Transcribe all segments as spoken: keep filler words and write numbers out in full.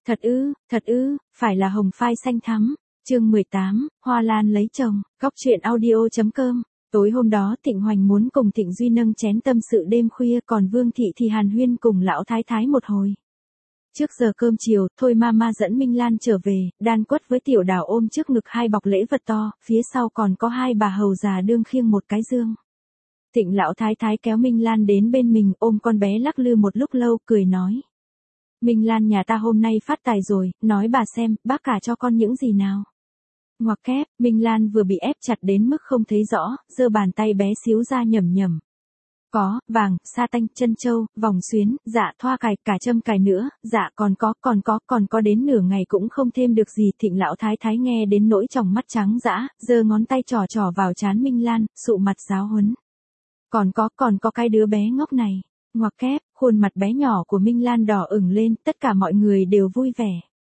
Thật ư, thật ư, phải là hồng phai xanh thắm. Chương mười tám, Hoa Lan lấy chồng, góc truyện audio chấm com. Tối hôm đó Thịnh Hoành muốn cùng Thịnh Duy nâng chén tâm sự đêm khuya, còn Vương Thị thì hàn huyên cùng lão thái thái một hồi. Trước giờ cơm chiều, Thôi Mama dẫn Minh Lan trở về, đan quất với Tiểu Đào ôm trước ngực hai bọc lễ vật to, phía sau còn có hai bà hầu già đương khiêng một cái dương. Thịnh lão thái thái kéo Minh Lan đến bên mình, ôm con bé lắc lư một lúc lâu, cười nói: Minh Lan nhà ta hôm nay phát tài rồi, nói bà xem, bác cả cho con những gì nào. Ngoặc kép, Minh Lan vừa bị ép chặt đến mức không thấy rõ, giơ bàn tay bé xíu ra nhẩm nhẩm. Có, vàng, sa tanh, chân châu, vòng xuyến, dạ thoa cài, cả châm cài nữa, dạ còn có, còn có, còn có đến nửa ngày cũng không thêm được gì. Thịnh lão thái thái nghe đến nỗi tròng mắt trắng dã, giơ ngón tay trò trò vào trán Minh Lan, sụ mặt giáo huấn. Còn có, còn có cái đứa bé ngốc này. Ngoặc kép, khuôn mặt bé nhỏ của Minh Lan đỏ ửng lên, tất cả mọi người đều vui vẻ.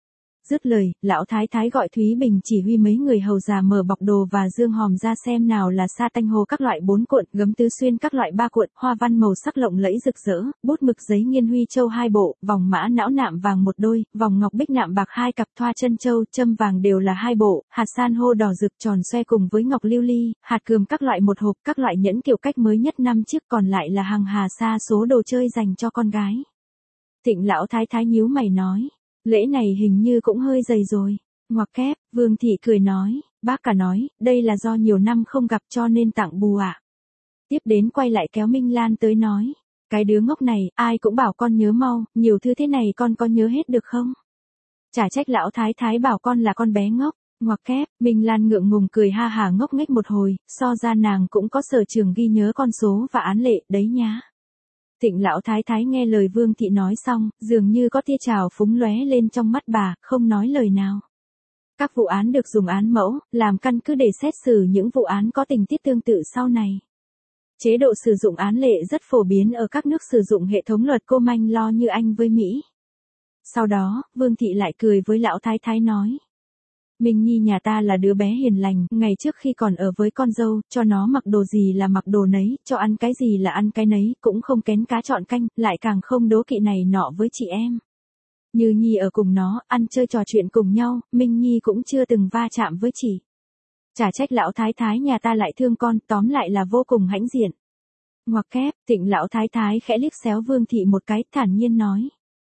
Dứt lời, lão thái thái gọi Thúy Bình chỉ huy mấy người hầu già mở bọc đồ và dương hòm ra xem nào là sa tanh hồ các loại bốn cuộn, gấm tứ xuyên các loại ba cuộn, hoa văn màu sắc lộng lẫy rực rỡ, bút mực giấy nghiên huy châu hai bộ, vòng mã não nạm vàng một đôi, vòng ngọc bích nạm bạc hai cặp, thoa chân châu, châm vàng đều là hai bộ, hạt san hô đỏ rực tròn xoe cùng với ngọc lưu ly, hạt cườm các loại một hộp, các loại nhẫn kiểu cách mới nhất năm chiếc, còn lại là hàng hà sa số đồ chơi dành cho con gái. Thịnh lão thái thái nhíu mày nói: Lễ này hình như cũng hơi dày rồi. Ngoặc kép, Vương Thị cười nói: Bác cả nói, đây là do nhiều năm không gặp cho nên tặng bù ạ. À. Tiếp đến quay lại kéo Minh Lan tới nói: Cái đứa ngốc này, ai cũng bảo con nhớ mau, nhiều thứ thế này con có nhớ hết được không? Chả trách lão thái thái bảo con là con bé ngốc. Ngoặc kép, Minh Lan ngượng ngùng cười ha hà ngốc nghếch một hồi, so ra nàng cũng có sở trường ghi nhớ con số và án lệ, đấy nhá. Thịnh lão thái thái nghe lời Vương Thị nói xong, dường như có tia trào phúng lóe lên trong mắt bà, không nói lời nào. Các vụ án được dùng án mẫu, làm căn cứ để xét xử những vụ án có tình tiết tương tự sau này. Chế độ sử dụng án lệ rất phổ biến ở các nước sử dụng hệ thống luật common law như Anh với Mỹ. Sau đó, Vương Thị lại cười với lão thái thái nói: Minh Nhi nhà ta là đứa bé hiền lành, ngày trước khi còn ở với con dâu, cho nó mặc đồ gì là mặc đồ nấy, cho ăn cái gì là ăn cái nấy, cũng không kén cá chọn canh, lại càng không đố kỵ này nọ với chị em. Như Nhi ở cùng nó, ăn chơi trò chuyện cùng nhau, Minh Nhi cũng chưa từng va chạm với chị. Chả trách lão thái thái nhà ta lại thương con, tóm lại là vô cùng hãnh diện. Ngoặc kép, Thịnh lão thái thái khẽ liếc xéo Vương Thị một cái, thản nhiên nói: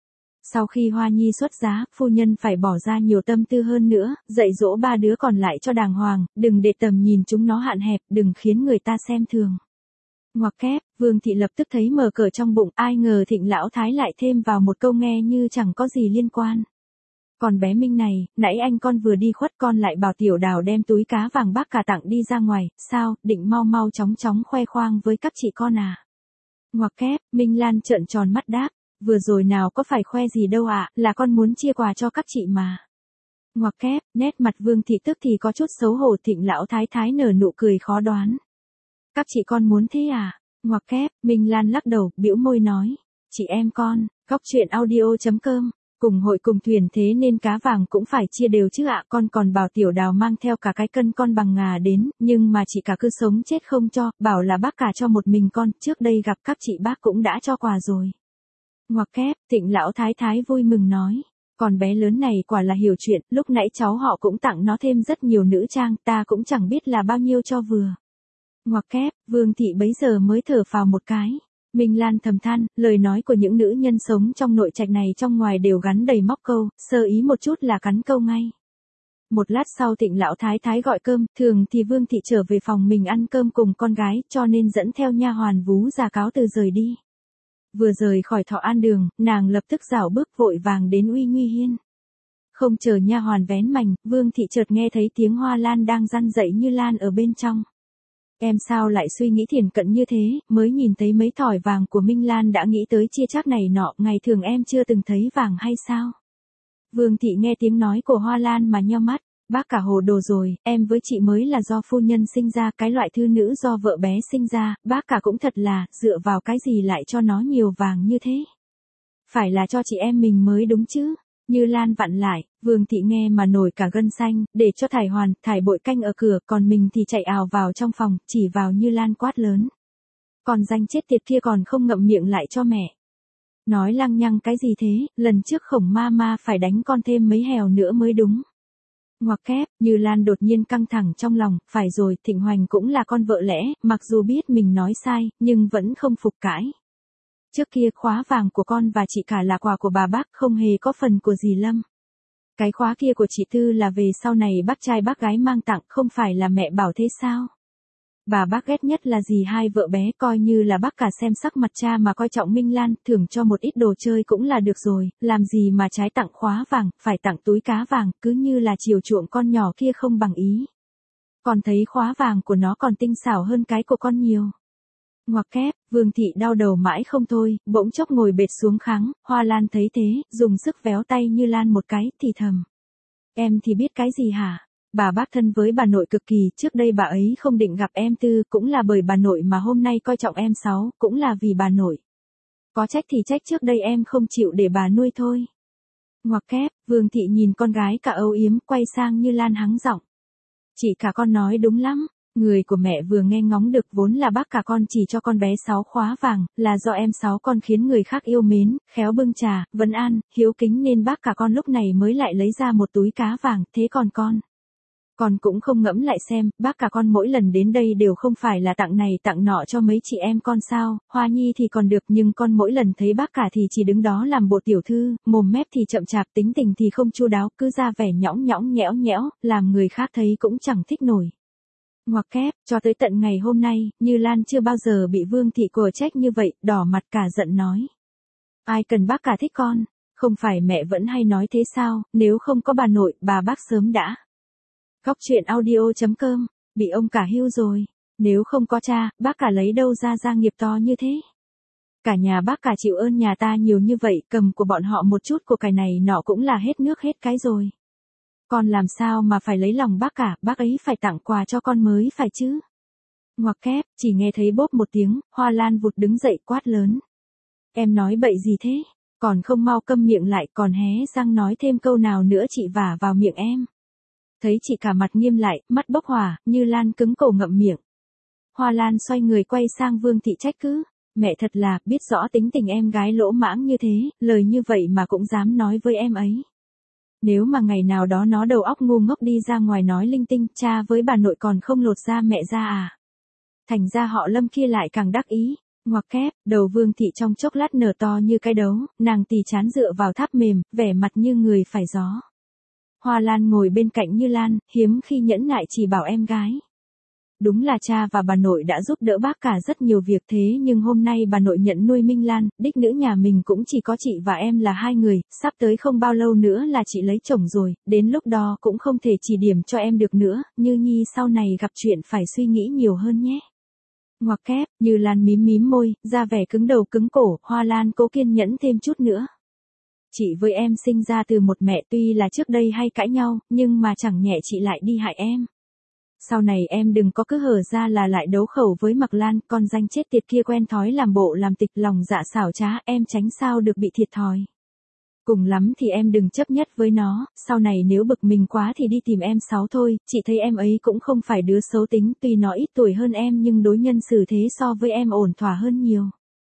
Sau khi Hoa Nhi xuất giá, phu nhân phải bỏ ra nhiều tâm tư hơn nữa, dạy dỗ ba đứa còn lại cho đàng hoàng, đừng để tầm nhìn chúng nó hạn hẹp, đừng khiến người ta xem thường. Ngoặc kép, Vương Thị lập tức thấy mờ cờ trong bụng, ai ngờ Thịnh lão thái lại thêm vào một câu nghe như chẳng có gì liên quan. Còn bé Minh này, nãy anh con vừa đi khuất con lại bảo Tiểu Đào đem túi cá vàng bác cả tặng đi ra ngoài, sao, định mau mau chóng chóng khoe khoang với các chị con à? Ngoặc kép, Minh Lan trợn tròn mắt đáp: Vừa rồi nào có phải khoe gì đâu ạ, à, là con muốn chia quà cho các chị mà. Ngoặc kép, nét mặt Vương Thị tức thì có chút xấu hổ. Thịnh lão thái thái nở nụ cười khó đoán: Các chị con muốn thế à? Ngoặc kép, Minh Lan lắc đầu, bĩu môi nói: Chị em con, góc truyện audio chấm com, cùng hội cùng thuyền thế nên cá vàng cũng phải chia đều chứ ạ. Con còn bảo Tiểu Đào mang theo cả cái cân con bằng ngà đến, nhưng mà chị cả cứ sống chết không cho, bảo là bác cả cho một mình con, trước đây gặp các chị bác cũng đã cho quà rồi. Ngoặc kép, Thịnh lão thái thái vui mừng nói: Con bé lớn này quả là hiểu chuyện, lúc nãy cháu họ cũng tặng nó thêm rất nhiều nữ trang, ta cũng chẳng biết là bao nhiêu cho vừa. Ngoặc kép, Vương Thị bấy giờ mới thở phào một cái. Minh Lan thầm than, lời nói của những nữ nhân sống trong nội trạch này trong ngoài đều gắn đầy móc câu, sơ ý một chút là cắn câu ngay. Một lát sau Thịnh lão thái thái gọi cơm, thường thì Vương Thị trở về phòng mình ăn cơm cùng con gái, cho nên dẫn theo nha hoàn vú già cáo từ rời đi. Vừa rời khỏi Thọ An Đường, nàng lập tức rảo bước vội vàng đến Uy Nguy Hiên. Không chờ nha hoàn vén mành, Vương Thị chợt nghe thấy tiếng Hoa Lan đang răn dậy như lan ở bên trong. Em sao lại suy nghĩ thiển cận như thế, mới nhìn thấy mấy thỏi vàng của Minh Lan đã nghĩ tới chia chác này nọ, ngày thường em chưa từng thấy vàng hay sao? Vương Thị nghe tiếng nói của Hoa Lan mà nheo mắt: Bác cả hồ đồ rồi, em với chị mới là do phu nhân sinh ra, cái loại thư nữ do vợ bé sinh ra, bác cả cũng thật là, dựa vào cái gì lại cho nó nhiều vàng như thế? Phải là cho chị em mình mới đúng chứ? Như Lan vặn lại, Vương Thị nghe mà nổi cả gân xanh, để cho Thải Hoàn, Thải Bội canh ở cửa, còn mình thì chạy ào vào trong phòng, chỉ vào Như Lan quát lớn: Còn danh chết tiệt kia còn không ngậm miệng lại cho mẹ. Nói lăng nhăng cái gì thế, lần trước Khổng ma ma phải đánh con thêm mấy hèo nữa mới đúng. Ngoặc kép, Như Lan đột nhiên căng thẳng trong lòng, phải rồi, Thịnh Hoành cũng là con vợ lẽ, mặc dù biết mình nói sai, nhưng vẫn không phục cãi. Trước kia khóa vàng của con và chị cả là quà của bà bác, không hề có phần của dì Lâm. Cái khóa kia của chị Tư là về sau này bác trai bác gái mang tặng, không phải là mẹ bảo thế sao? Bà bác ghét nhất là dì hai vợ bé, coi như là bác cả xem sắc mặt cha mà coi trọng Minh Lan, thưởng cho một ít đồ chơi cũng là được rồi, làm gì mà trái tặng khóa vàng, phải tặng túi cá vàng, cứ như là chiều chuộng con nhỏ kia không bằng ý. Còn thấy khóa vàng của nó còn tinh xảo hơn cái của con nhiều. Ngoặc kép, Vương Thị đau đầu mãi không thôi, bỗng chốc ngồi bệt xuống kháng, Hoa Lan thấy thế, dùng sức véo tay Như Lan một cái, thì thầm. Em thì biết cái gì hả? Bà bác thân với bà nội cực kỳ, trước đây bà ấy không định gặp em Tư, cũng là bởi bà nội mà hôm nay coi trọng em Sáu, cũng là vì bà nội. Có trách thì trách trước đây em không chịu để bà nuôi thôi. Ngoặc kép, Vương Thị nhìn con gái cả âu yếm, quay sang Như Lan hắng giọng. Chị cả con nói đúng lắm. Người của mẹ vừa nghe ngóng được vốn là bác cả con chỉ cho con bé Sáu khóa vàng, là do em Sáu con khiến người khác yêu mến, khéo bưng trà, vấn an, hiếu kính nên bác cả con lúc này mới lại lấy ra một túi cá vàng, thế còn con. Con cũng không ngẫm lại xem, bác cả con mỗi lần đến đây đều không phải là tặng này tặng nọ cho mấy chị em con sao, Hoa Nhi thì còn được nhưng con mỗi lần thấy bác cả thì chỉ đứng đó làm bộ tiểu thư, mồm mép thì chậm chạp tính tình thì không chu đáo, cứ ra vẻ nhõng nhõng nhẽo nhẽo, làm người khác thấy cũng chẳng thích nổi. Ngoặc kép, cho tới tận ngày hôm nay, Như Lan chưa bao giờ bị Vương Thị của trách như vậy, đỏ mặt cả giận nói. Ai cần bác cả thích con, không phải mẹ vẫn hay nói thế sao, nếu không có bà nội, bà bác sớm đã. Góc truyện audio chấm com, bị ông cả hưu rồi, nếu không có cha, bác cả lấy đâu ra gia nghiệp to như thế. Cả nhà bác cả chịu ơn nhà ta nhiều như vậy, cầm của bọn họ một chút của cải này nọ cũng là hết nước hết cái rồi. Con làm sao mà phải lấy lòng bác cả, bác ấy phải tặng quà cho con mới phải chứ. Ngoặc kép, chỉ nghe thấy bốp một tiếng, Hoa Lan vụt đứng dậy quát lớn. Em nói bậy gì thế, còn không mau câm miệng lại, còn hé răng nói thêm câu nào nữa chị vả vào miệng em. Thấy chị cả mặt nghiêm lại, mắt bốc hỏa, Như Lan cứng cổ ngậm miệng. Hoa Lan xoay người quay sang Vương Thị trách cứ. Mẹ thật là, biết rõ tính tình em gái lỗ mãng như thế, lời như vậy mà cũng dám nói với em ấy. Nếu mà ngày nào đó nó đầu óc ngu ngốc đi ra ngoài nói linh tinh, cha với bà nội còn không lột da mẹ ra à. Thành ra họ Lâm kia lại càng đắc ý. Ngoặc kép, đầu Vương Thị trong chốc lát nở to như cái đấu, nàng tì chán dựa vào tháp mềm, vẻ mặt như người phải gió. Hoa Lan ngồi bên cạnh Như Lan, hiếm khi nhẫn nại chỉ bảo em gái. Đúng là cha và bà nội đã giúp đỡ bác cả rất nhiều việc thế nhưng hôm nay bà nội nhận nuôi Minh Lan, đích nữ nhà mình cũng chỉ có chị và em là hai người, sắp tới không bao lâu nữa là chị lấy chồng rồi, đến lúc đó cũng không thể chỉ điểm cho em được nữa, Như Nhi sau này gặp chuyện phải suy nghĩ nhiều hơn nhé. Ngoặc kép, Như Lan mím mím môi, ra vẻ cứng đầu cứng cổ, Hoa Lan cố kiên nhẫn thêm chút nữa. Chị với em sinh ra từ một mẹ tuy là trước đây hay cãi nhau, nhưng mà chẳng nhẹ chị lại đi hại em. Sau này em đừng có cứ hở ra là lại đấu khẩu với Mạc Lan, con danh chết tiệt kia quen thói làm bộ làm tịch lòng dạ xảo trá, em tránh sao được bị thiệt thòi. Cùng lắm thì em đừng chấp nhất với nó, sau này nếu bực mình quá thì đi tìm em Sáu thôi, chị thấy em ấy cũng không phải đứa xấu tính, tuy nó ít tuổi hơn em nhưng đối nhân xử thế so với em ổn thỏa hơn nhiều.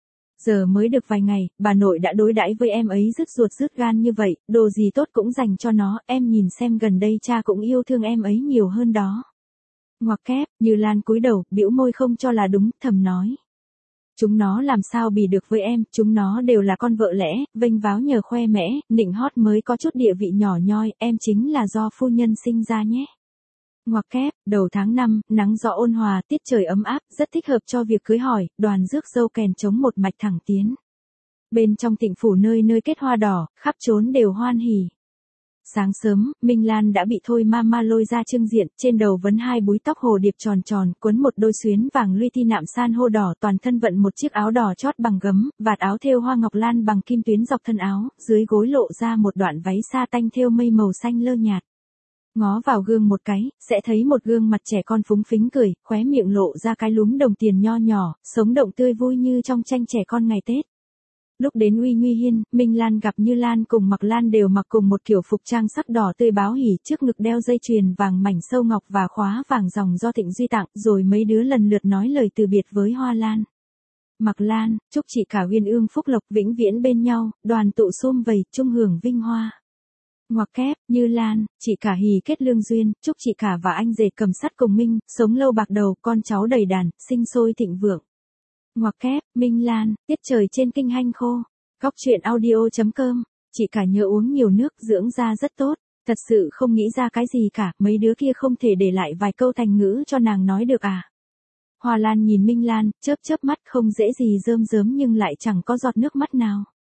Giờ mới được vài ngày, bà nội đã đối đãi với em ấy rứt ruột rứt gan như vậy, đồ gì tốt cũng dành cho nó, em nhìn xem gần đây cha cũng yêu thương em ấy nhiều hơn đó. Ngoặc kép, Như Lan cúi đầu, bĩu môi không cho là đúng, thầm nói. Chúng nó làm sao bì được với em, chúng nó đều là con vợ lẽ, vênh váo nhờ khoe mẽ, nịnh hót mới có chút địa vị nhỏ nhoi, em chính là do phu nhân sinh ra nhé. Ngoặc kép, đầu tháng năm, nắng gió ôn hòa, tiết trời ấm áp, rất thích hợp cho việc cưới hỏi, đoàn rước dâu kèn trống một mạch thẳng tiến. Bên trong Tịnh phủ nơi nơi kết hoa đỏ, khắp trốn đều hoan hỉ. Sáng sớm, Minh Lan đã bị Thôi Mama lôi ra trưng diện, trên đầu vấn hai búi tóc hồ điệp tròn tròn, quấn một đôi xuyến vàng luy ti nạm san hô đỏ, toàn thân vận một chiếc áo đỏ chót bằng gấm, vạt áo thêu hoa ngọc lan bằng kim tuyến dọc thân áo, dưới gối lộ ra một đoạn váy sa tanh thêu mây màu xanh lơ nhạt. Ngó vào gương một cái, sẽ thấy một gương mặt trẻ con phúng phính cười, khóe miệng lộ ra cái lúm đồng tiền nho nhỏ, sống động tươi vui như trong tranh trẻ con ngày Tết. Lúc đến Uy Nguy Hiên, Minh Lan gặp Như Lan cùng Mạc Lan đều mặc cùng một kiểu phục trang sắc đỏ tươi báo hỉ, trước ngực đeo dây chuyền vàng mảnh sâu ngọc và khóa vàng ròng do Thịnh Duy tặng, rồi mấy đứa lần lượt nói lời từ biệt với Hoa Lan. Mạc Lan, chúc chị cả uyên ương phúc lộc vĩnh viễn bên nhau, đoàn tụ sum vầy, chung hưởng vinh hoa. Ngoặc kép, Như Lan, chị cả hì kết lương duyên, chúc chị cả và anh rể cầm sắt cùng minh, sống lâu bạc đầu, con cháu đầy đàn, sinh sôi thịnh vượng. Ngoặc kép, Minh Lan, tiết trời trên kinh hanh khô. Góc truyện audio.com, chị cả nhớ uống nhiều nước dưỡng da rất tốt, thật sự không nghĩ ra cái gì cả, mấy đứa kia không thể để lại vài câu thành ngữ cho nàng nói được à. Hoa Lan nhìn Minh Lan, chớp chớp mắt không dễ gì rơm rớm nhưng lại chẳng có giọt nước mắt nào.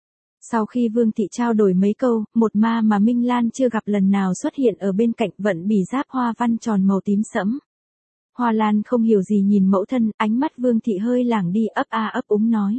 Sau khi Vương Thị trao đổi mấy câu, một ma mà Minh Lan chưa gặp lần nào xuất hiện ở bên cạnh vận bì giáp hoa văn tròn màu tím sẫm. Hoa Lan không hiểu gì nhìn mẫu thân, ánh mắt Vương Thị hơi lảng đi ấp a ấp úng nói.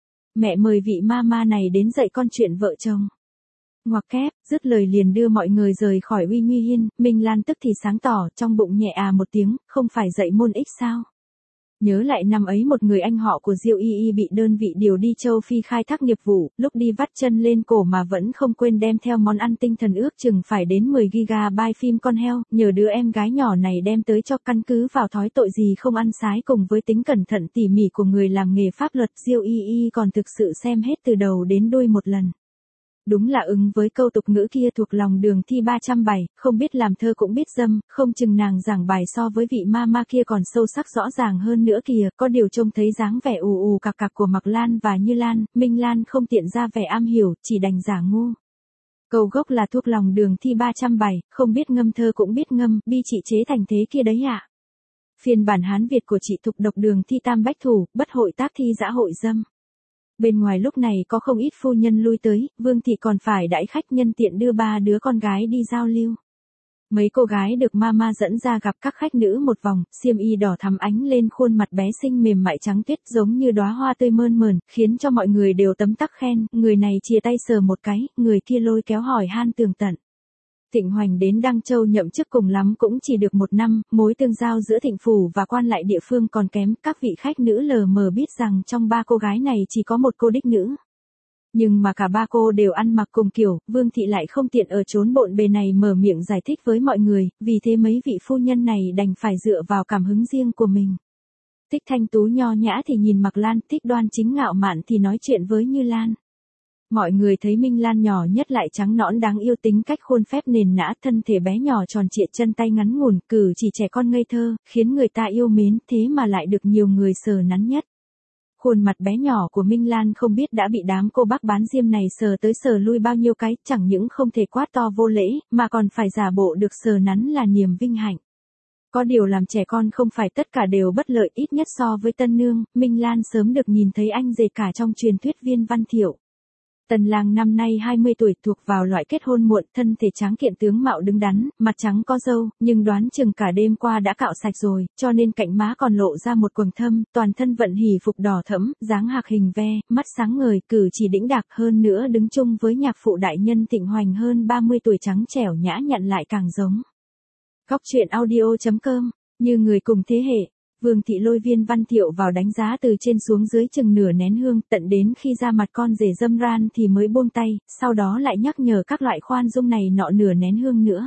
Mẹ mời vị ma ma này đến dạy con chuyện vợ chồng. Ngoặc kép, dứt lời liền đưa mọi người rời khỏi Uy Nguy Hiên, Minh Lan tức thì sáng tỏ, trong bụng nhẹ à một tiếng, không phải dạy môn ích sao. Nhớ lại năm ấy một người anh họ của Diêu Y Y bị đơn vị điều đi châu Phi khai thác nghiệp vụ, lúc đi vắt chân lên cổ mà vẫn không quên đem theo món ăn tinh thần ước chừng phải đến mười gigabyte phim con heo, nhờ đứa em gái nhỏ này đem tới cho căn cứ vào thói tội gì không ăn sái cùng với tính cẩn thận tỉ mỉ của người làm nghề pháp luật Diêu Y Y còn thực sự xem hết từ đầu đến đuôi một lần. Đúng là ứng với câu tục ngữ kia thuộc lòng đường thi ba trăm bài, không biết làm thơ cũng biết dâm, không chừng nàng giảng bài so với vị ma ma kia còn sâu sắc rõ ràng hơn nữa kìa, có điều trông thấy dáng vẻ ù ù cạc cạc của Mạc Lan và Như Lan, Minh Lan không tiện ra vẻ am hiểu, chỉ đành giả ngu. Câu gốc là thuốc lòng đường thi ba trăm bài, không biết ngâm thơ cũng biết ngâm, bi chị chế thành thế kia đấy ạ. À? Phiên bản Hán Việt của chị thục độc đường thi tam bách thủ, bất hội tác thi dã hội dâm. Bên ngoài lúc này có không ít phu nhân lui tới, Vương Thị còn phải đãi khách nhân tiện đưa ba đứa con gái đi giao lưu. Mấy cô gái được mama dẫn ra gặp các khách nữ một vòng, xiêm y đỏ thắm ánh lên khuôn mặt bé xinh mềm mại trắng tuyết giống như đóa hoa tươi mơn mởn, khiến cho mọi người đều tấm tắc khen, người này chia tay sờ một cái, người kia lôi kéo hỏi han tường tận. Thịnh Hoành đến Đăng Châu nhậm chức cùng lắm cũng chỉ được một năm, mối tương giao giữa Thịnh Phủ và quan lại địa phương còn kém, các vị khách nữ lờ mờ biết rằng trong ba cô gái này chỉ có một cô đích nữ. Nhưng mà cả ba cô đều ăn mặc cùng kiểu, Vương Thị lại không tiện ở chốn bộn bề này mở miệng giải thích với mọi người, vì thế mấy vị phu nhân này đành phải dựa vào cảm hứng riêng của mình. Thích thanh tú nho nhã thì nhìn Mạc Lan, thích đoan chính ngạo mạn thì nói chuyện với Như Lan. Mọi người thấy Minh Lan nhỏ nhất lại trắng nõn đáng yêu tính cách khuôn phép nền nã thân thể bé nhỏ tròn trịa chân tay ngắn ngủn cử chỉ trẻ con ngây thơ, khiến người ta yêu mến thế mà lại được nhiều người sờ nắn nhất. Khuôn mặt bé nhỏ của Minh Lan không biết đã bị đám cô bác bán diêm này sờ tới sờ lui bao nhiêu cái, chẳng những không thể quát to vô lễ, mà còn phải giả bộ được sờ nắn là niềm vinh hạnh. Có điều làm trẻ con không phải tất cả đều bất lợi, ít nhất so với Tân Nương, Minh Lan sớm được nhìn thấy anh rể cả trong truyền thuyết Viên Văn Thiệu. Tần lang năm nay hai mươi tuổi, thuộc vào loại kết hôn muộn, thân thể tráng kiện tướng mạo đứng đắn, mặt trắng có râu, nhưng đoán chừng cả đêm qua đã cạo sạch rồi, cho nên cạnh má còn lộ ra một quầng thâm, toàn thân vận hỉ phục đỏ thẫm, dáng hạc hình ve, mắt sáng ngời, cử chỉ đĩnh đạc, hơn nữa đứng chung với nhạc phụ đại nhân Thịnh Hoành hơn ba mươi tuổi trắng trẻo nhã nhặn lại càng giống. Góc truyện audio.com, như người cùng thế hệ. Vương Thị lôi Viên Văn Thiệu vào đánh giá từ trên xuống dưới chừng nửa nén hương, tận đến khi ra mặt con rể dâm ran thì mới buông tay, sau đó lại nhắc nhở các loại khoan dung này nọ nửa nén hương nữa.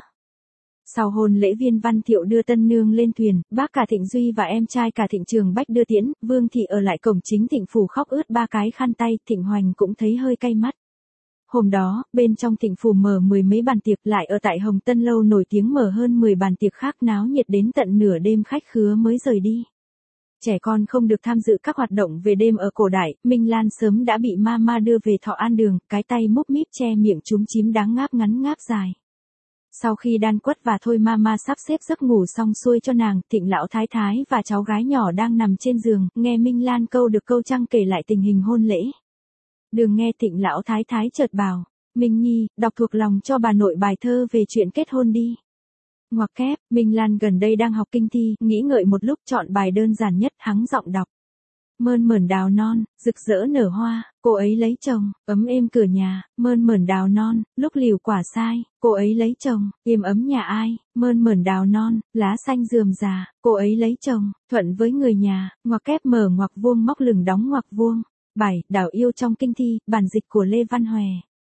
Sau hôn lễ Viên Văn Thiệu đưa tân nương lên thuyền, bác cả Thịnh Duy và em trai cả Thịnh Trường Bách đưa tiễn, Vương Thị ở lại cổng chính Thịnh Phủ khóc ướt ba cái khăn tay, Thịnh Hoành cũng thấy hơi cay mắt. Hôm đó, bên trong Thịnh Phủ mở mười mấy bàn tiệc, lại ở tại Hồng Tân Lâu nổi tiếng mở hơn mười bàn tiệc khác, náo nhiệt đến tận nửa đêm khách khứa mới rời đi. Trẻ con không được tham dự các hoạt động về đêm ở cổ đại, Minh Lan sớm đã bị mama đưa về Thọ An Đường, cái tay múp míp che miệng chúm chím đáng ngáp ngắn ngáp dài. Sau khi đan quất và thôi mama sắp xếp giấc ngủ xong xuôi cho nàng, Thịnh lão thái thái và cháu gái nhỏ đang nằm trên giường, nghe Minh Lan câu được câu trăng kể lại tình hình hôn lễ. Đường nghe Thịnh lão thái thái chợt bảo, Minh Nhi, đọc thuộc lòng cho bà nội bài thơ về chuyện kết hôn đi. Ngoặc kép, Minh Lan gần đây đang học kinh thi, nghĩ ngợi một lúc chọn bài đơn giản nhất, hắng giọng đọc. Mơn mởn đào non, rực rỡ nở hoa, cô ấy lấy chồng, ấm êm cửa nhà, mơn mởn đào non, lúc liều quả sai, cô ấy lấy chồng, êm ấm nhà ai, mơn mởn đào non, lá xanh rườm rà, cô ấy lấy chồng, thuận với người nhà, ngoặc kép mở ngoặc vuông móc lửng đóng ngoặc vuông. bảy. Đảo yêu trong kinh thi, bản dịch của Lê Văn Hòe.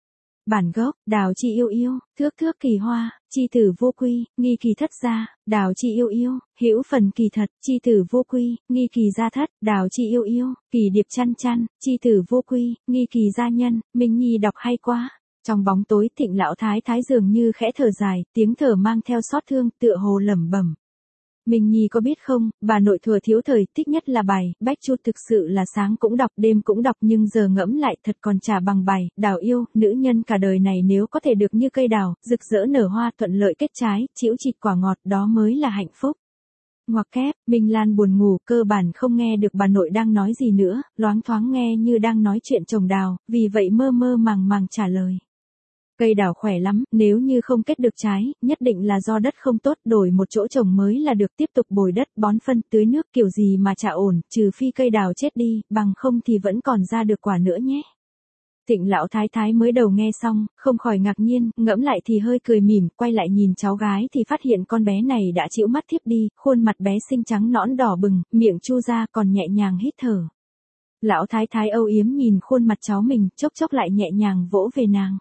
Bản gốc, đào chi yêu yêu, thước thước kỳ hoa, chi tử vô quy, nghi kỳ thất gia, đào chi yêu yêu, hữu phần kỳ thật, chi tử vô quy, nghi kỳ gia thất, đào chi yêu yêu, kỳ điệp chăn chăn, chi tử vô quy, nghi kỳ gia nhân, Minh Nhi đọc hay quá. Trong bóng tối Thịnh lão thái thái dường như khẽ thở dài, tiếng thở mang theo xót thương, tựa hồ lẩm bẩm. Minh Nhi có biết không, bà nội thừa thiếu thời, thích nhất là bài, Bách Chu thực sự là sáng cũng đọc, đêm cũng đọc, nhưng giờ ngẫm lại thật còn chả bằng bài, đào yêu, nữ nhân cả đời này nếu có thể được như cây đào, rực rỡ nở hoa, thuận lợi kết trái, chĩu chịt quả ngọt, đó mới là hạnh phúc. Ngoặc kép, Minh Lan buồn ngủ, cơ bản không nghe được bà nội đang nói gì nữa, loáng thoáng nghe như đang nói chuyện trồng đào, vì vậy mơ mơ màng màng trả lời. Cây đào khỏe lắm, nếu như không kết được trái, nhất định là do đất không tốt, đổi một chỗ trồng mới là được, tiếp tục bồi đất, bón phân, tưới nước kiểu gì mà chả ổn, trừ phi cây đào chết đi, bằng không thì vẫn còn ra được quả nữa nhé. Thịnh lão thái thái mới đầu nghe xong, không khỏi ngạc nhiên, ngẫm lại thì hơi cười mỉm, quay lại nhìn cháu gái thì phát hiện con bé này đã chịu mắt thiếp đi, khuôn mặt bé xinh trắng nõn đỏ bừng, miệng chu ra còn nhẹ nhàng hít thở. Lão thái thái âu yếm nhìn khuôn mặt cháu mình, chốc chốc lại nhẹ nhàng vỗ về nàng.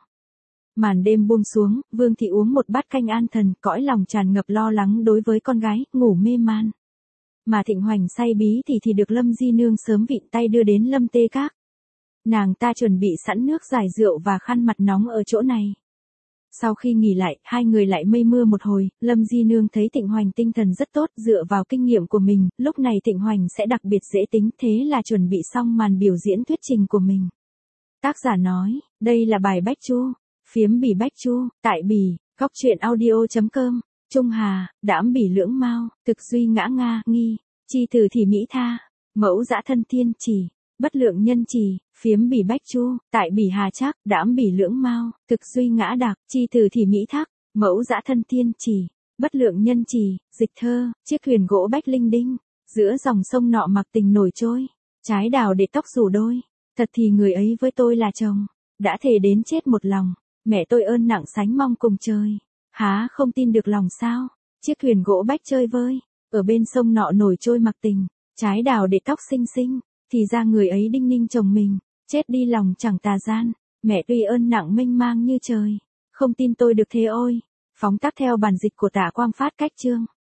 Màn đêm buông xuống, Vương thị uống một bát canh an thần, cõi lòng tràn ngập lo lắng đối với con gái, ngủ mê man. Mà Thịnh Hoành say bí thì thì được Lâm Di Nương sớm vịn tay đưa đến Lâm Tê Các. Nàng ta chuẩn bị sẵn nước giải rượu và khăn mặt nóng ở chỗ này. Sau khi nghỉ lại, hai người lại mây mưa một hồi, Lâm Di Nương thấy Thịnh Hoành tinh thần rất tốt, dựa vào kinh nghiệm của mình, lúc này Thịnh Hoành sẽ đặc biệt dễ tính, thế là chuẩn bị xong màn biểu diễn thuyết trình của mình. Tác giả nói, đây là bài Bách Chu. Phiếm bỉ Bách Chu, tại bỉ, góc truyện audio chấm com, Trung Hà, đãm bỉ lưỡng mau, thực duy ngã nga, nghi, chi tử thì mỹ tha, mẫu dã thân thiên chỉ, bất lượng nhân chỉ, phiếm bỉ Bách Chu, tại bỉ hà chắc, đãm bỉ lưỡng mau, thực duy ngã đặc, chi tử thì mỹ thác, mẫu dã thân thiên chỉ, bất lượng nhân chỉ, dịch thơ, chiếc thuyền gỗ bách linh đinh, giữa dòng sông nọ mặc tình nổi trôi, trái đào để tóc rủ đôi, thật thì người ấy với tôi là chồng, đã thề đến chết một lòng. Mẹ tôi ơn nặng sánh mong cùng trời, há không tin được lòng sao, chiếc thuyền gỗ bách chơi vơi, ở bên sông nọ nổi trôi mặc tình, trái đào để tóc xinh xinh, thì ra người ấy đinh ninh chồng mình, chết đi lòng chẳng tà gian, mẹ tuy ơn nặng mênh mang như trời, không tin tôi được thế ôi, phóng tác theo bản dịch của Tạ Quang Phát cách chương.